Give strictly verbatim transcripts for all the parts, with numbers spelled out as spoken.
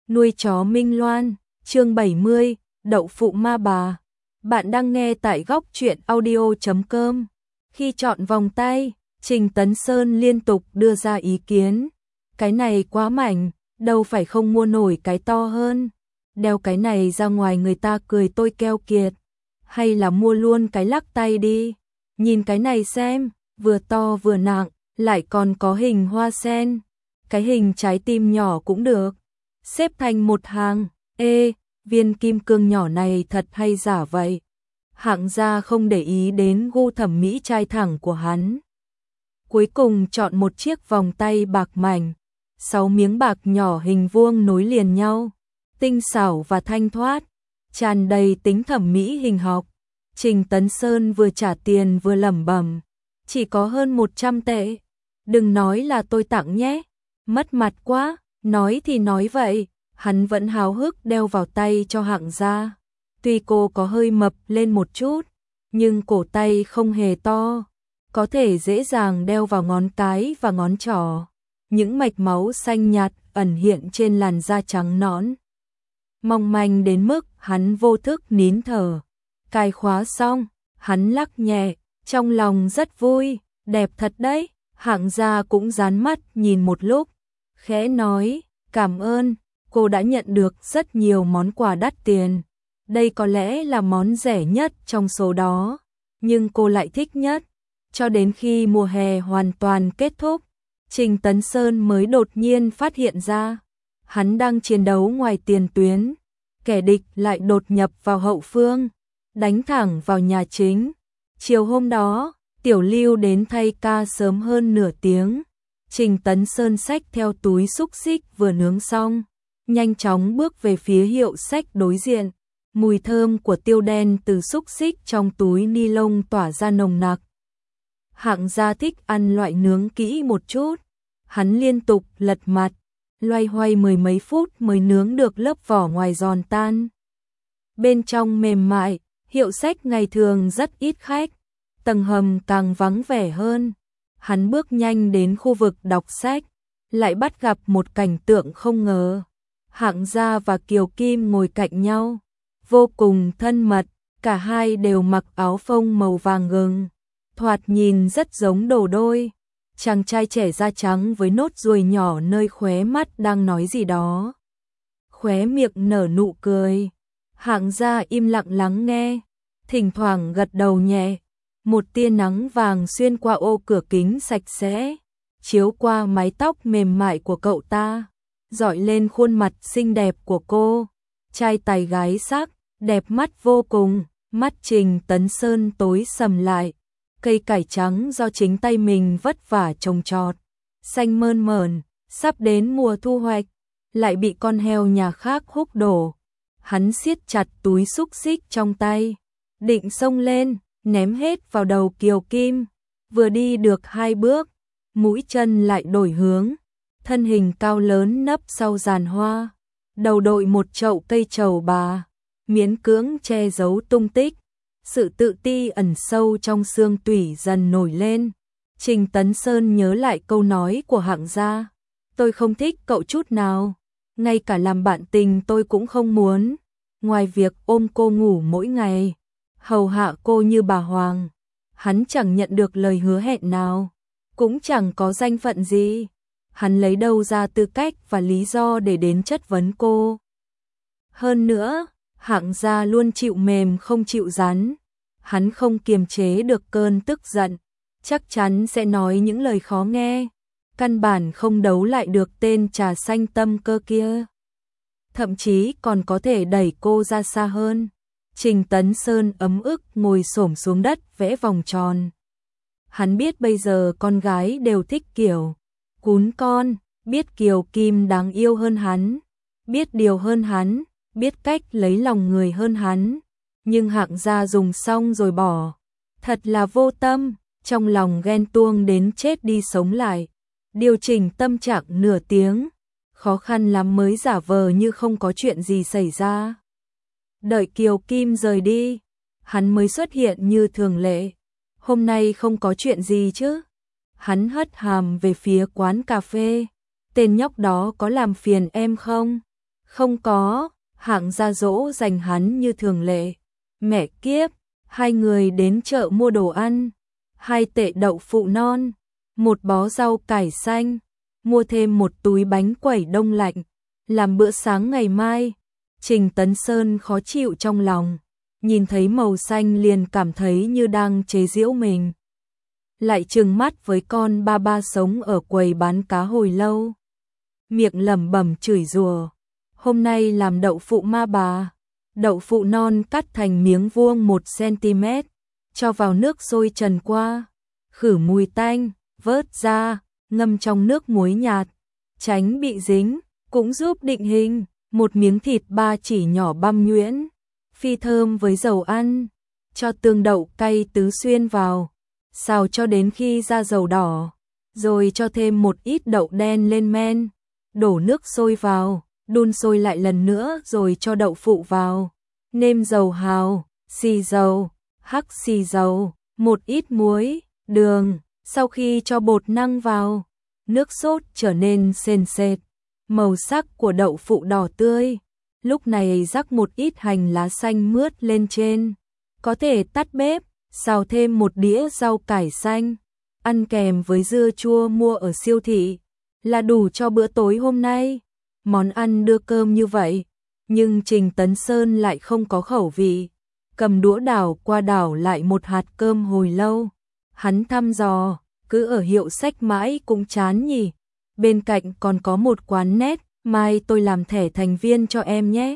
Nuôi chó Minh Loan, chương bảy mươi, Đậu phụ ma bà. Bạn đang nghe tại góc truyện audio chấm com. Khi chọn vòng tay, Trình Tấn Sơn liên tục đưa ra ý kiến. Cái này quá mảnh, đâu phải không mua nổi cái to hơn. Đeo cái này ra ngoài người ta cười tôi keo kiệt. Hay là mua luôn cái lắc tay đi. Nhìn cái này xem, vừa to vừa nặng, lại còn có hình hoa sen. Cái hình trái tim nhỏ cũng được. Xếp thành một hàng, ê, viên kim cương nhỏ này thật hay giả vậy. Hạng gia không để ý đến gu thẩm mỹ trai thẳng của hắn. Cuối cùng chọn một chiếc vòng tay bạc mảnh, sáu miếng bạc nhỏ hình vuông nối liền nhau, tinh xảo và thanh thoát, tràn đầy tính thẩm mỹ hình học. Trình Tấn Sơn vừa trả tiền vừa lẩm bẩm, chỉ có hơn một trăm tệ. Đừng nói là tôi tặng nhé, mất mặt quá. Nói thì nói vậy, hắn vẫn háo hức đeo vào tay cho Hạng gia. Tuy cô có hơi mập lên một chút, nhưng cổ tay không hề to, có thể dễ dàng đeo vào ngón cái và ngón trỏ. Những mạch máu xanh nhạt ẩn hiện trên làn da trắng nõn, mong manh đến mức hắn vô thức nín thở. Cài khóa xong, hắn lắc nhẹ, trong lòng rất vui, đẹp thật đấy. Hạng gia cũng dán mắt nhìn một lúc, khẽ nói, cảm ơn, cô đã nhận được rất nhiều món quà đắt tiền. Đây có lẽ là món rẻ nhất trong số đó, nhưng cô lại thích nhất. Cho đến khi mùa hè hoàn toàn kết thúc, Trình Tấn Sơn mới đột nhiên phát hiện ra, hắn đang chiến đấu ngoài tiền tuyến, kẻ địch lại đột nhập vào hậu phương, đánh thẳng vào nhà chính. Chiều hôm đó, Tiểu Lưu đến thay ca sớm hơn nửa tiếng. Trình Tấn Sơn xách theo túi xúc xích vừa nướng xong, nhanh chóng bước về phía hiệu sách đối diện. Mùi thơm của tiêu đen từ xúc xích trong túi ni lông tỏa ra nồng nặc. Hạng gia thích ăn loại nướng kỹ một chút. Hắn liên tục lật mặt, loay hoay mười mấy phút mới nướng được lớp vỏ ngoài giòn tan. Bên trong mềm mại, hiệu sách ngày thường rất ít khách, tầng hầm càng vắng vẻ hơn. Hắn bước nhanh đến khu vực đọc sách, lại bắt gặp một cảnh tượng không ngờ. Hạng gia và Kiều Kim ngồi cạnh nhau, vô cùng thân mật, cả hai đều mặc áo phông màu vàng gừng, thoạt nhìn rất giống đồ đôi. Chàng trai trẻ da trắng với nốt ruồi nhỏ nơi khóe mắt đang nói gì đó, khóe miệng nở nụ cười. Hạng gia im lặng lắng nghe, thỉnh thoảng gật đầu nhẹ. Một tia nắng vàng xuyên qua ô cửa kính sạch sẽ, chiếu qua mái tóc mềm mại của cậu ta, dọi lên khuôn mặt xinh đẹp của cô. Trai tài gái sắc, đẹp mắt vô cùng. Mắt Trình Tấn Sơn tối sầm lại. Cây cải trắng do chính tay mình vất vả trồng trọt, xanh mơn mởn, sắp đến mùa thu hoạch, lại bị con heo nhà khác húc đổ. Hắn siết chặt túi xúc xích trong tay, định xông lên, ném hết vào đầu Kiều Kim. Vừa đi được hai bước, mũi chân lại đổi hướng. Thân hình cao lớn nấp sau giàn hoa, đầu đội một chậu cây trầu bà, miễn cưỡng che giấu tung tích. Sự tự ti ẩn sâu trong xương tủy dần nổi lên. Trình Tấn Sơn nhớ lại câu nói của Hạng gia, tôi không thích cậu chút nào, ngay cả làm bạn tình tôi cũng không muốn. Ngoài việc ôm cô ngủ mỗi ngày, hầu hạ cô như bà hoàng, hắn chẳng nhận được lời hứa hẹn nào, cũng chẳng có danh phận gì. Hắn lấy đâu ra tư cách và lý do để đến chất vấn cô. Hơn nữa, Hạng gia luôn chịu mềm không chịu rắn. Hắn không kiềm chế được cơn tức giận, chắc chắn sẽ nói những lời khó nghe, căn bản không đấu lại được tên trà xanh tâm cơ kia. Thậm chí còn có thể đẩy cô ra xa hơn. Trình Tấn Sơn ấm ức ngồi xổm xuống đất vẽ vòng tròn. Hắn biết bây giờ con gái đều thích kiểu cún con, biết Kiều Kim đáng yêu hơn hắn, biết điều hơn hắn, biết cách lấy lòng người hơn hắn. Nhưng Hạng gia dùng xong rồi bỏ, thật là vô tâm. Trong lòng ghen tuông đến chết đi sống lại, điều chỉnh tâm trạng nửa tiếng, khó khăn lắm mới giả vờ như không có chuyện gì xảy ra. Đợi Kiều Kim rời đi, hắn mới xuất hiện như thường lệ. Hôm nay không có chuyện gì chứ? Hắn hất hàm về phía quán cà phê. Tên nhóc đó có làm phiền em không? Không có, Hạng Gia dỗ dành hắn như thường lệ. Mẹ kiếp, hai người đến chợ mua đồ ăn, hai tệ đậu phụ non, một bó rau cải xanh, mua thêm một túi bánh quẩy đông lạnh, làm bữa sáng ngày mai. Trình Tấn Sơn khó chịu trong lòng, nhìn thấy màu xanh liền cảm thấy như đang chế giễu mình. Lại trừng mắt với con ba ba sống ở quầy bán cá hồi lâu. Miệng lẩm bẩm chửi rủa, hôm nay làm đậu phụ ma bà. Đậu phụ non cắt thành miếng vuông một xăng-ti-mét, cho vào nước sôi trần qua, khử mùi tanh, vớt ra, ngâm trong nước muối nhạt, tránh bị dính, cũng giúp định hình. Một miếng thịt ba chỉ nhỏ băm nhuyễn, phi thơm với dầu ăn, cho tương đậu cay tứ xuyên vào, xào cho đến khi ra dầu đỏ, rồi cho thêm một ít đậu đen lên men, đổ nước sôi vào, đun sôi lại lần nữa rồi cho đậu phụ vào, nêm dầu hào, xì dầu, hắc xì dầu, một ít muối, đường, sau khi cho bột năng vào, nước sốt trở nên sền sệt. Màu sắc của đậu phụ đỏ tươi, lúc này rắc một ít hành lá xanh mướt lên trên, có thể tắt bếp, xào thêm một đĩa rau cải xanh, ăn kèm với dưa chua mua ở siêu thị, là đủ cho bữa tối hôm nay. Món ăn đưa cơm như vậy, nhưng Trình Tấn Sơn lại không có khẩu vị, cầm đũa đảo qua đảo lại một hạt cơm hồi lâu. Hắn thăm dò, cứ ở hiệu sách mãi cũng chán nhỉ. Bên cạnh còn có một quán nét, mai tôi làm thẻ thành viên cho em nhé.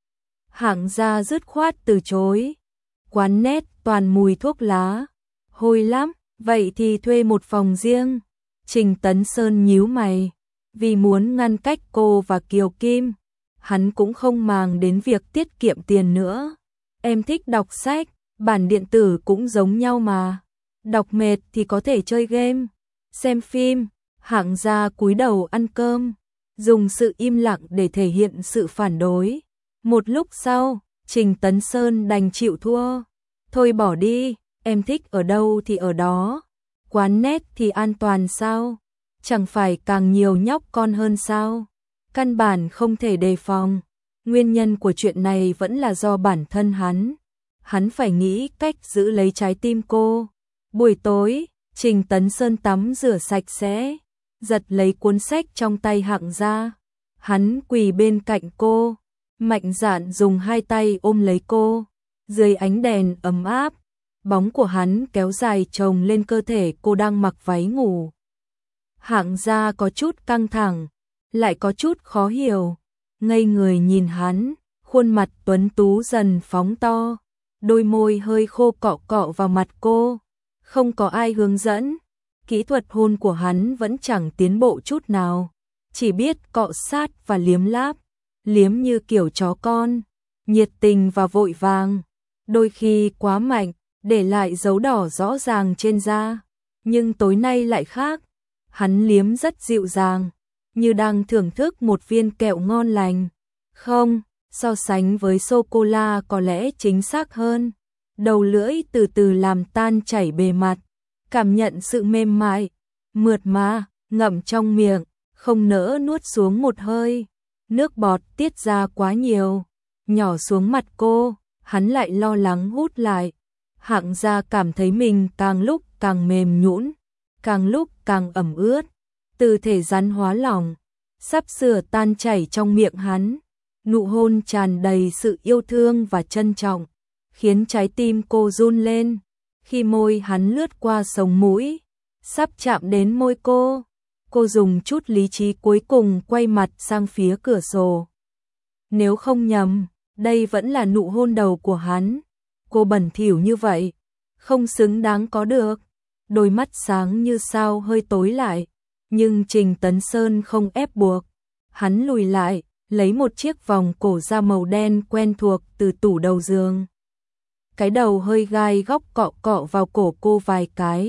Hạng Gia dứt khoát từ chối. Quán nét toàn mùi thuốc lá, hôi lắm, vậy thì thuê một phòng riêng. Trình Tấn Sơn nhíu mày, vì muốn ngăn cách cô và Kiều Kim, hắn cũng không màng đến việc tiết kiệm tiền nữa. Em thích đọc sách, bản điện tử cũng giống nhau mà. Đọc mệt thì có thể chơi game, xem phim. Hạng Gia cúi đầu ăn cơm, dùng sự im lặng để thể hiện sự phản đối. Một lúc sau, Trình Tấn Sơn đành chịu thua. Thôi bỏ đi, em thích ở đâu thì ở đó. Quán nét thì an toàn sao? Chẳng phải càng nhiều nhóc con hơn sao? Căn bản không thể đề phòng. Nguyên nhân của chuyện này vẫn là do bản thân hắn. Hắn phải nghĩ cách giữ lấy trái tim cô. Buổi tối, Trình Tấn Sơn tắm rửa sạch sẽ, giật lấy cuốn sách trong tay Hạng Gia. Hắn quỳ bên cạnh cô, mạnh dạn dùng hai tay ôm lấy cô. Dưới ánh đèn ấm áp, bóng của hắn kéo dài chồng lên cơ thể cô đang mặc váy ngủ. Hạng Gia có chút căng thẳng, lại có chút khó hiểu, ngây người nhìn hắn, khuôn mặt tuấn tú dần phóng to, đôi môi hơi khô cọ cọ vào mặt cô. Không có ai hướng dẫn, kỹ thuật hôn của hắn vẫn chẳng tiến bộ chút nào, chỉ biết cọ sát và liếm láp, liếm như kiểu chó con, nhiệt tình và vội vàng, đôi khi quá mạnh, để lại dấu đỏ rõ ràng trên da. Nhưng tối nay lại khác, hắn liếm rất dịu dàng, như đang thưởng thức một viên kẹo ngon lành. Không, so sánh với sô-cô-la có lẽ chính xác hơn. Đầu lưỡi từ từ làm tan chảy bề mặt, cảm nhận sự mềm mại, mượt mà, ngậm trong miệng, không nỡ nuốt xuống một hơi. Nước bọt tiết ra quá nhiều, nhỏ xuống mặt cô, hắn lại lo lắng hút lại. Hạng Gia cảm thấy mình càng lúc càng mềm nhũn, càng lúc càng ẩm ướt, từ thể rắn hóa lỏng, sắp sửa tan chảy trong miệng hắn. Nụ hôn tràn đầy sự yêu thương và trân trọng, khiến trái tim cô run lên. Khi môi hắn lướt qua sống mũi, sắp chạm đến môi cô, cô dùng chút lý trí cuối cùng quay mặt sang phía cửa sổ. Nếu không nhầm, đây vẫn là nụ hôn đầu của hắn. Cô bẩn thỉu như vậy, không xứng đáng có được. Đôi mắt sáng như sao hơi tối lại, nhưng Trình Tấn Sơn không ép buộc. Hắn lùi lại, lấy một chiếc vòng cổ da màu đen quen thuộc từ tủ đầu giường. Cái đầu hơi gai góc cọ cọ vào cổ cô vài cái.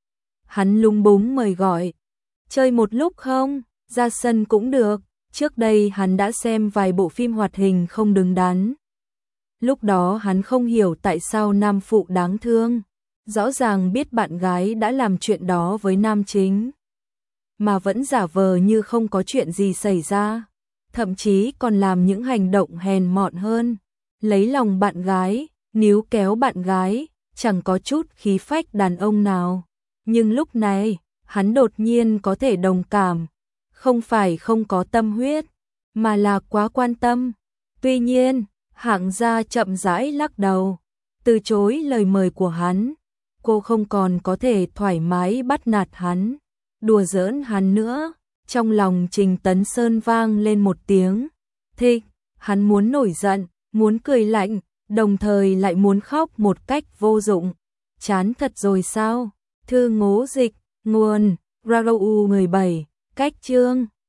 Hắn lúng búng mời gọi, chơi một lúc không, ra sân cũng được. Trước đây hắn đã xem vài bộ phim hoạt hình không đứng đắn. Lúc đó hắn không hiểu tại sao nam phụ đáng thương, rõ ràng biết bạn gái đã làm chuyện đó với nam chính, mà vẫn giả vờ như không có chuyện gì xảy ra. thậm chí còn làm những hành động hèn mọn hơn, lấy lòng bạn gái, níu kéo bạn gái, chẳng có chút khí phách đàn ông nào. Nhưng lúc này, hắn đột nhiên có thể đồng cảm, không phải không có tâm huyết, mà là quá quan tâm. Tuy nhiên, Hạng Gia chậm rãi lắc đầu, từ chối lời mời của hắn. Cô không còn có thể thoải mái bắt nạt hắn, đùa giỡn hắn nữa. Trong lòng Trình Tấn Sơn vang lên một tiếng thích, hắn muốn nổi giận, muốn cười lạnh, đồng thời lại muốn khóc một cách vô dụng. Chán thật rồi sao? Thư ngố dịch, nguồn, Rau mười bảy, cách chương